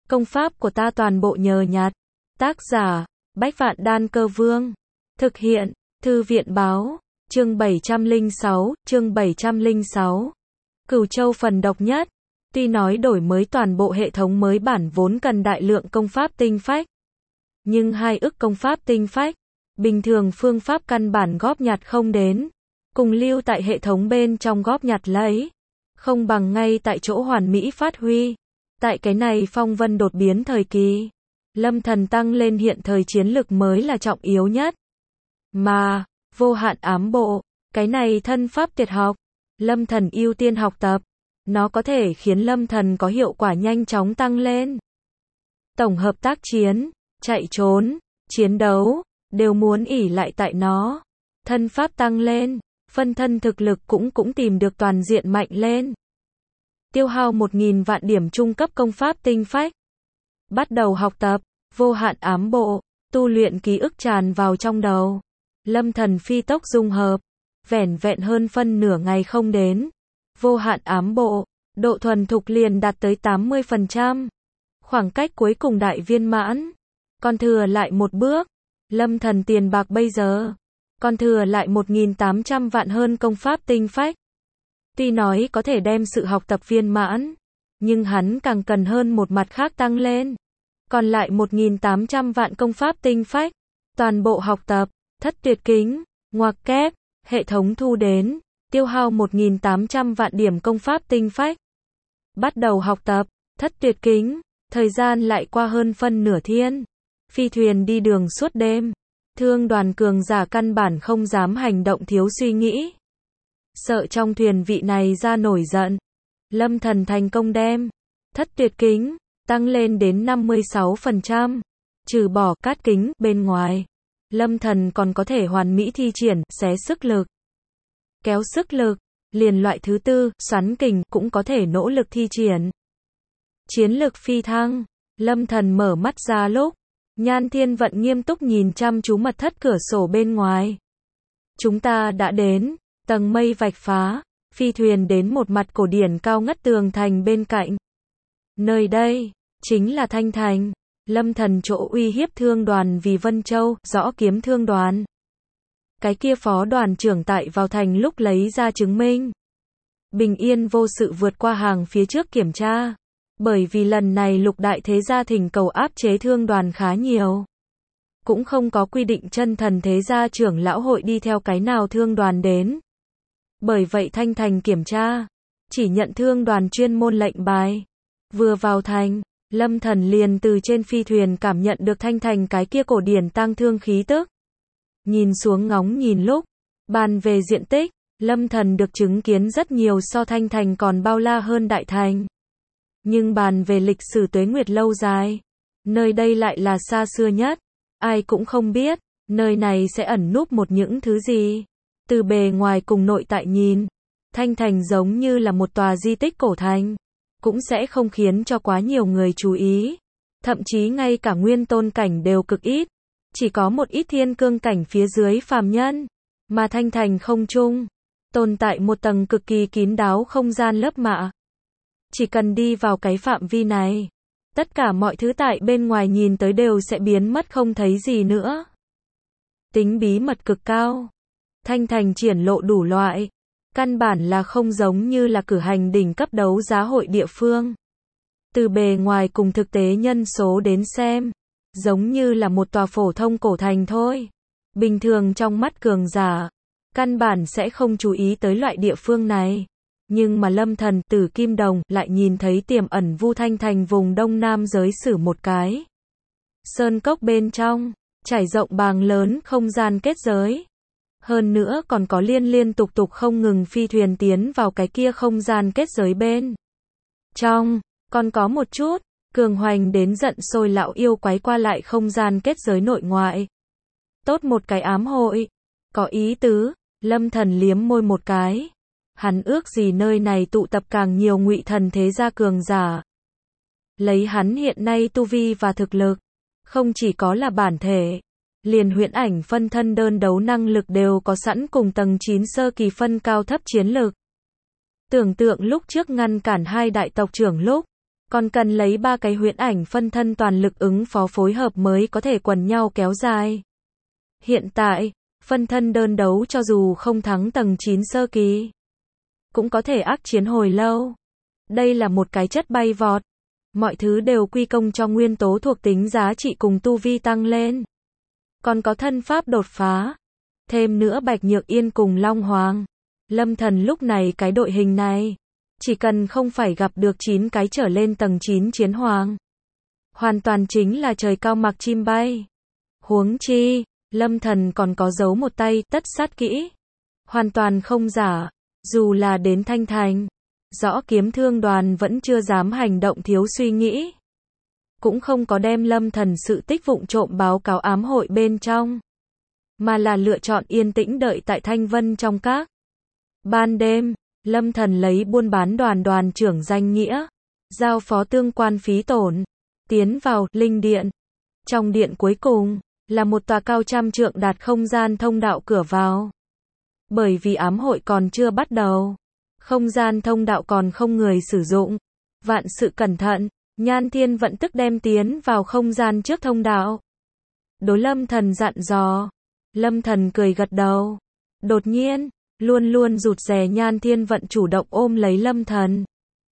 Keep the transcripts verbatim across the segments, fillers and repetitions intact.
Công pháp của ta toàn bộ nhờ nhặt. Tác giả, Bách Vạn Đan Cơ Vương. Thực hiện, Thư viện Báo. Chương bảy trăm lẻ sáu, chương bảy trăm lẻ sáu. Cửu Châu phần độc nhất. Tuy nói đổi mới toàn bộ hệ thống mới bản vốn cần đại lượng công pháp tinh phách. Nhưng hai ức công pháp tinh phách, bình thường phương pháp căn bản góp nhặt không đến. Cùng lưu tại hệ thống bên trong góp nhặt lấy. Không bằng ngay tại chỗ hoàn mỹ phát huy. Tại cái này phong vân đột biến thời kỳ, Lâm Thần tăng lên hiện thời chiến lực mới là trọng yếu nhất. Mà, vô hạn ám bộ, cái này thân pháp tuyệt học, Lâm Thần ưu tiên học tập. Nó có thể khiến Lâm Thần có hiệu quả nhanh chóng tăng lên. Tổng hợp tác chiến, chạy trốn, chiến đấu, đều muốn ỷ lại tại nó. Thân pháp tăng lên, phân thân thực lực cũng cũng tìm được toàn diện mạnh lên. Tiêu hao một nghìn vạn điểm trung cấp công pháp tinh phách. Bắt đầu học tập, vô hạn ám bộ, tu luyện ký ức tràn vào trong đầu. Lâm Thần phi tốc dung hợp, vẻn vẹn hơn phân nửa ngày không đến. Vô hạn ám bộ, độ thuần thục liền đạt tới tám mươi phần trăm. Khoảng cách cuối cùng đại viên mãn, còn thừa lại một bước. Lâm Thần tiền bạc bây giờ, còn thừa lại một nghìn tám trăm vạn hơn công pháp tinh phách. Tuy nói có thể đem sự học tập viên mãn, nhưng hắn càng cần hơn một mặt khác tăng lên. Còn lại một nghìn tám trăm vạn công pháp tinh phách, toàn bộ học tập, thất tuyệt kính, ngoặc kép, hệ thống thu đến, tiêu hao một nghìn tám trăm vạn điểm công pháp tinh phách. Bắt đầu học tập, thất tuyệt kính, thời gian lại qua hơn phân nửa thiên. Phi thuyền đi đường suốt đêm, thương đoàn cường giả căn bản không dám hành động thiếu suy nghĩ. Sợ trong thuyền vị này ra nổi giận. Lâm Thần thành công đem thất tuyệt kính tăng lên đến năm mươi sáu phần trăm. Trừ bỏ cát kính bên ngoài, Lâm Thần còn có thể hoàn mỹ thi triển xé sức lực, kéo sức lực, liền loại thứ tư, xoắn kình cũng có thể nỗ lực thi triển. Chiến lực phi thăng, Lâm Thần mở mắt ra lúc, Nhan Thiên Vận nghiêm túc nhìn chăm chú mật thất cửa sổ bên ngoài. Chúng ta đã đến. Tầng mây vạch phá, phi thuyền đến một mặt cổ điển cao ngất tường thành bên cạnh. Nơi đây, chính là Thanh Thành, Lâm Thần chỗ uy hiếp thương đoàn vì Vân Châu, rõ kiếm thương đoàn. Cái kia phó đoàn trưởng tại vào thành lúc lấy ra chứng minh. Bình yên vô sự vượt qua hàng phía trước kiểm tra. Bởi vì lần này lục đại thế gia thỉnh cầu áp chế thương đoàn khá nhiều. Cũng không có quy định chân thần thế gia trưởng lão hội đi theo cái nào thương đoàn đến. Bởi vậy Thanh Thành kiểm tra, chỉ nhận thương đoàn chuyên môn lệnh bài. Vừa vào thành, Lâm Thần liền từ trên phi thuyền cảm nhận được Thanh Thành cái kia cổ điển tang thương khí tức. Nhìn xuống ngóng nhìn lúc, bàn về diện tích, Lâm Thần được chứng kiến rất nhiều so Thanh Thành còn bao la hơn Đại Thành. Nhưng bàn về lịch sử tuế nguyệt lâu dài, nơi đây lại là xa xưa nhất. Ai cũng không biết, nơi này sẽ ẩn núp một những thứ gì. Từ bề ngoài cùng nội tại nhìn, Thanh Thành giống như là một tòa di tích cổ thành, cũng sẽ không khiến cho quá nhiều người chú ý. Thậm chí ngay cả nguyên tôn cảnh đều cực ít, chỉ có một ít thiên cương cảnh phía dưới phàm nhân. Mà Thanh Thành không trung, tồn tại một tầng cực kỳ kín đáo không gian lớp mạ. Chỉ cần đi vào cái phạm vi này, tất cả mọi thứ tại bên ngoài nhìn tới đều sẽ biến mất không thấy gì nữa. Tính bí mật cực cao. Thanh Thành triển lộ đủ loại, căn bản là không giống như là cử hành đỉnh cấp đấu giá hội địa phương. Từ bề ngoài cùng thực tế nhân số đến xem, giống như là một tòa phổ thông cổ thành thôi. Bình thường trong mắt cường giả, căn bản sẽ không chú ý tới loại địa phương này. Nhưng mà Lâm Thần từ Kim Đồng lại nhìn thấy tiềm ẩn Vu Thanh Thành vùng Đông Nam giới sử một cái. Sơn cốc bên trong, trải rộng bàng lớn không gian kết giới. Hơn nữa còn có liên liên tục tục không ngừng phi thuyền tiến vào cái kia không gian kết giới bên trong, còn có một chút, cường hoành đến giận sôi lão yêu quái qua lại không gian kết giới nội ngoại. Tốt một cái ám hội, có ý tứ, Lâm Thần liếm môi một cái. Hắn ước gì nơi này tụ tập càng nhiều ngụy thần thế gia cường giả. Lấy hắn hiện nay tu vi và thực lực, không chỉ có là bản thể, liền huyễn ảnh phân thân đơn đấu năng lực đều có sẵn cùng tầng chín sơ kỳ phân cao thấp chiến lực. Tưởng tượng lúc trước ngăn cản hai đại tộc trưởng lúc, Còn cần lấy ba cái huyễn ảnh phân thân toàn lực ứng phó phối hợp mới có thể quần nhau kéo dài. Hiện tại, phân thân đơn đấu cho dù không thắng tầng chín sơ kỳ, cũng có thể ác chiến hồi lâu. Đây là một cái chất bay vọt. Mọi thứ đều quy công cho nguyên tố thuộc tính giá trị cùng tu vi tăng lên. Còn có thân pháp đột phá. Thêm nữa Bạch Nhược Yên cùng Long Hoàng. Lâm Thần lúc này cái đội hình này, chỉ cần không phải gặp được chín cái trở lên tầng chín chiến hoàng, hoàn toàn chính là trời cao mặc chim bay. Huống chi, Lâm Thần còn có giấu một tay tất sát kỹ. Hoàn toàn không giả, dù là đến Thanh Thành, Rõ Kiếm Thương đoàn vẫn chưa dám hành động thiếu suy nghĩ. Cũng không có đem Lâm Thần sự tích vụng trộm báo cáo ám hội bên trong, mà là lựa chọn yên tĩnh đợi tại Thanh Vân trong các. Ban đêm, Lâm Thần lấy buôn bán đoàn đoàn trưởng danh nghĩa, giao phó tương quan phí tổn, tiến vào linh điện. Trong điện cuối cùng, là một tòa cao trăm trượng đạt không gian thông đạo cửa vào. Bởi vì ám hội còn chưa bắt đầu, không gian thông đạo còn không người sử dụng. Vạn sự cẩn thận, Nhan Thiên Vận tức đem tiến vào không gian trước thông đạo. Đối Lâm Thần dặn dò. Lâm Thần cười gật đầu. Đột nhiên, luôn luôn rụt rè Nhan Thiên Vận chủ động ôm lấy Lâm Thần.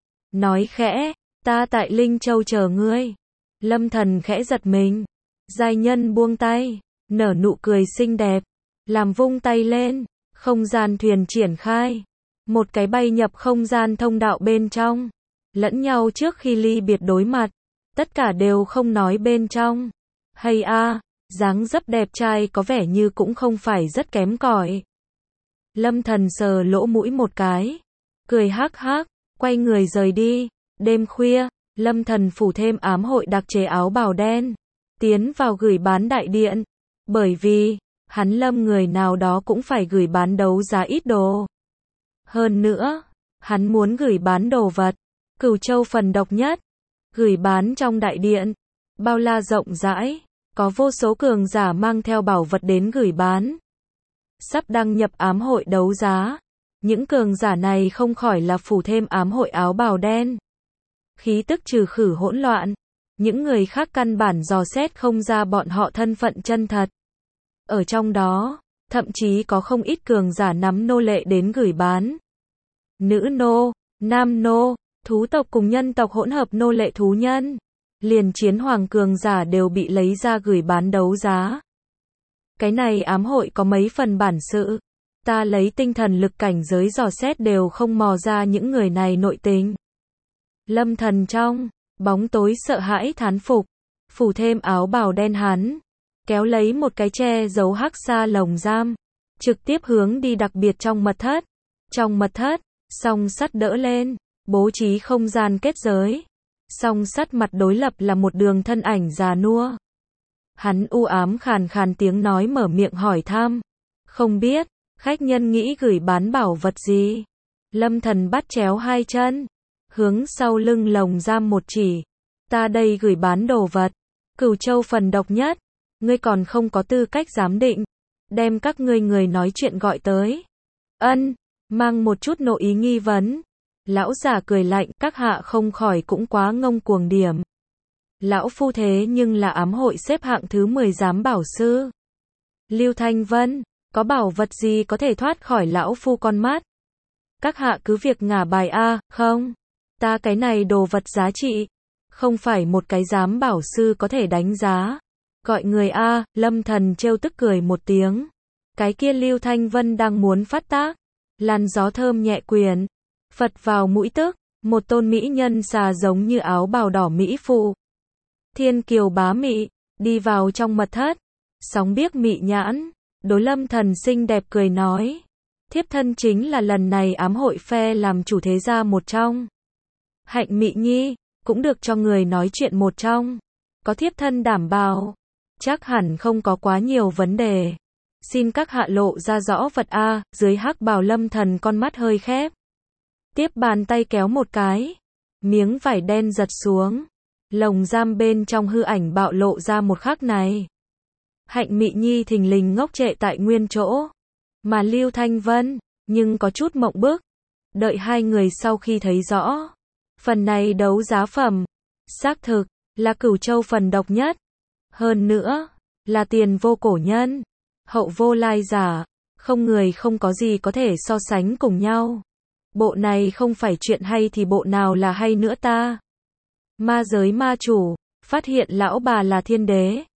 Nói khẽ, ta tại Linh Châu chờ ngươi. Lâm Thần khẽ giật mình. Giai nhân buông tay, nở nụ cười xinh đẹp, làm vung tay lên, không gian thuyền triển khai. Một cái bay nhập không gian thông đạo bên trong. Lẫn nhau trước khi ly biệt đối mặt, tất cả đều không nói bên trong. Hay a, dáng dấp đẹp trai có vẻ như cũng không phải rất kém cỏi. Lâm Thần sờ lỗ mũi một cái, cười hắc hắc, quay người rời đi. Đêm khuya, Lâm Thần phủ thêm ám hội đặc chế áo bào đen, tiến vào gửi bán đại điện, bởi vì hắn Lâm người nào đó cũng phải gửi bán đấu giá ít đồ. Hơn nữa, hắn muốn gửi bán đồ vật, Cửu Châu phần độc nhất, gửi bán trong đại điện, bao la rộng rãi, có vô số cường giả mang theo bảo vật đến gửi bán. Sắp đăng nhập ám hội đấu giá, những cường giả này không khỏi là phủ thêm ám hội áo bào đen. Khí tức trừ khử hỗn loạn, những người khác căn bản dò xét không ra bọn họ thân phận chân thật. Ở trong đó, thậm chí có không ít cường giả nắm nô lệ đến gửi bán. Nữ nô, nam nô, thú tộc cùng nhân tộc hỗn hợp nô lệ thú nhân. Liền chiến hoàng cường giả đều bị lấy ra gửi bán đấu giá. Cái này ám hội có mấy phần bản sự. Ta lấy tinh thần lực cảnh giới dò xét đều không mò ra những người này nội tình. Lâm Thần trong bóng tối sợ hãi thán phục, phủ thêm áo bào đen hắn, kéo lấy một cái che giấu hắc sa lồng giam, trực tiếp hướng đi đặc biệt trong mật thất. Trong mật thất, song sắt đỡ lên, bố trí không gian kết giới. Song sắt mặt đối lập là một đường thân ảnh già nua. Hắn u ám khàn khàn tiếng nói mở miệng hỏi thăm. Không biết, khách nhân nghĩ gửi bán bảo vật gì? Lâm Thần bắt chéo hai chân, hướng sau lưng lồng giam một chỉ. Ta đây gửi bán đồ vật, Cửu Châu phần độc nhất. Ngươi còn không có tư cách giám định. Đem các ngươi người nói chuyện gọi tới. Ân, mang một chút nội ý nghi vấn. Lão giả cười lạnh, các hạ không khỏi cũng quá ngông cuồng điểm. Lão phu thế nhưng là ám hội xếp hạng thứ mười giám bảo sư. Lưu Thanh Vân, có bảo vật gì có thể thoát khỏi lão phu con mắt? Các hạ cứ việc ngả bài a, không? Ta cái này đồ vật giá trị, không phải một cái giám bảo sư có thể đánh giá. Gọi người a, Lâm Thần trêu tức cười một tiếng. Cái kia Lưu Thanh Vân đang muốn phát tác, làn gió thơm nhẹ quyền phật vào mũi tức, một tôn mỹ nhân xà giống như áo bào đỏ mỹ phụ. Thiên kiều bá mị, đi vào trong mật thất, sóng biếc mị nhãn, đối Lâm Thần xinh đẹp cười nói. Thiếp thân chính là lần này ám hội phe làm chủ thế gia một trong. Hạnh Mị Nhi, cũng được cho người nói chuyện một trong. Có thiếp thân đảm bảo, chắc hẳn không có quá nhiều vấn đề. Xin các hạ lộ ra rõ vật a, dưới hắc bào Lâm Thần con mắt hơi khép. Tiếp bàn tay kéo một cái, miếng vải đen giật xuống, lồng giam bên trong hư ảnh bạo lộ ra một khắc này. Hạnh Mị Nhi thình lình ngốc trệ tại nguyên chỗ, mà Lưu Thanh Vân, nhưng có chút mộng bức. Đợi hai người sau khi thấy rõ phần này đấu giá phẩm, Xác thực, là Cửu Châu phần độc nhất. Hơn nữa, là tiền vô cổ nhân, hậu vô lai giả, không người không có gì có thể so sánh cùng nhau. Bộ này không phải chuyện hay thì bộ nào là hay nữa ta? Ma giới ma chủ, phát hiện lão bà là thiên đế.